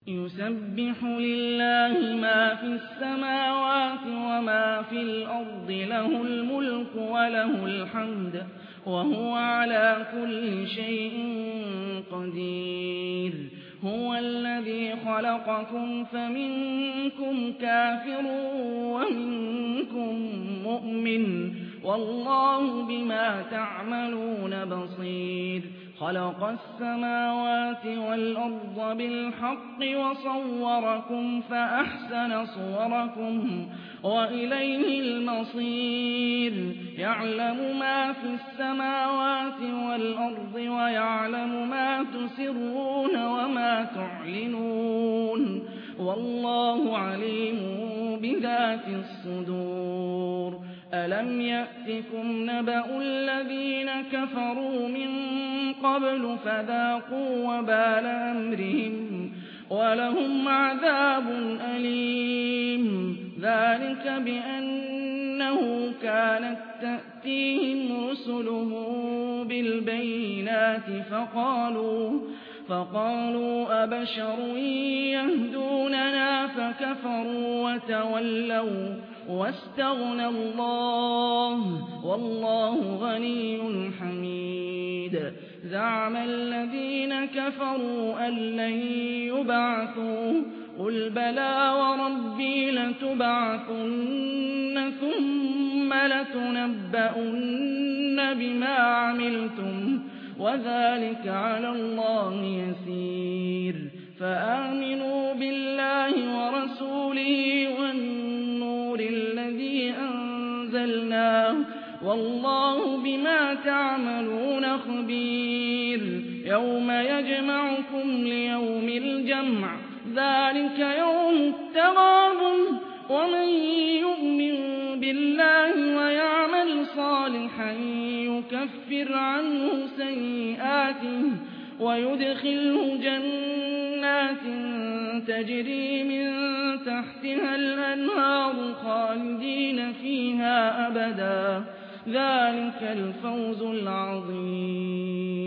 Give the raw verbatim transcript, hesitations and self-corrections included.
يُسَبِّحُ لِلَّهِ مَا فِي السَّمَاوَاتِ وَمَا فِي الْأَرْضِ ۖ لَهُ الْمُلْكُ وَلَهُ الْحَمْدُ ۖ وَهُوَ عَلَىٰ كُلِّ شَيْءٍ قَدِيرٌ هُوَ الَّذِي خَلَقَكُمْ فَمِنكُمْ كَافِرٌ وَمِنكُم مُّؤْمِنٌ ۚ وَاللَّهُ بِمَا تَعْمَلُونَ بَصِيرٌ خَلَقَ السَّمَاوَاتِ وَالْأَرْضَ بِالْحَقِّ وَصَوَّرَكُمْ فَأَحْسَنَ صُوَرَكُمْ وَإِلَيْهِ الْمَصِيرُ يَعْلَمُ مَا فِي السَّمَاوَاتِ وَالْأَرْضِ وَيَعْلَمُ مَا تُسِرُّونَ وَمَا تُعْلِنُونَ وَاللَّهُ عَلِيمٌ بِذَاتِ الصُّدُورِ أَلَمْ يَأْتِكُمْ نَبَأُ الَّذِينَ كَفَرُوا مِن قَبْلُ فَذَاقُوا وَبَالَ أَمْرِهِمْ وَلَهُمْ عَذَابٌ أَلِيمٌ ذَٰلِكَ بِأَنَّهُ كَانَت تَّأْتِيهِمْ رُسُلُهُم بِالْبَيِّنَاتِ فَقَالُوا فقالوا أَبَشَرٌ يَهْدُونَنَا فَكَفَرُوا وَتَوَلَّوْا وَاسْتَغْنَى اللَّهُ ۚ وَاللَّهُ غَنِيٌّ حَمِيدٌ زَعَمَ الَّذِينَ كَفَرُوا أَن لَّن يُبْعَثُوا ۚ قُلْ بَلَىٰ وَرَبِّي لَتُبْعَثُنَّ ثُمَّ لَتُنَبَّؤُنَّ بِمَا عَمِلْتُمْ ۚ وَذَٰلِكَ عَلَى اللَّهِ يَسِيرٌ فَآمِنُوا بِاللَّهِ وَرَسُولِهِ وَالنُّورِ الَّذِي أَنزَلْنَا ۚ وَاللَّهُ بِمَا تَعْمَلُونَ خَبِيرٌ يَوْمَ يَجْمَعُكُمْ لِيَوْمِ الْجَمْعِ ۖ ذَٰلِكَ يَوْمُ التَّغَابُنِ ۗ وَمَن يُؤْمِن بِاللَّهِ وَيَعْمَلْ صَالِحًا يُكَفِّرْ عَنْهُ سَيِّئَاتِهِ وَيُدْخِلْهُ جَنَّاتٍ تَجْرِي مِن تَحْتِهَا الْأَنْهَارُ خَالِدِينَ فِيهَا أَبَدًا ۚ ذَٰلِكَ الْفَوْزُ الْعَظِيمُ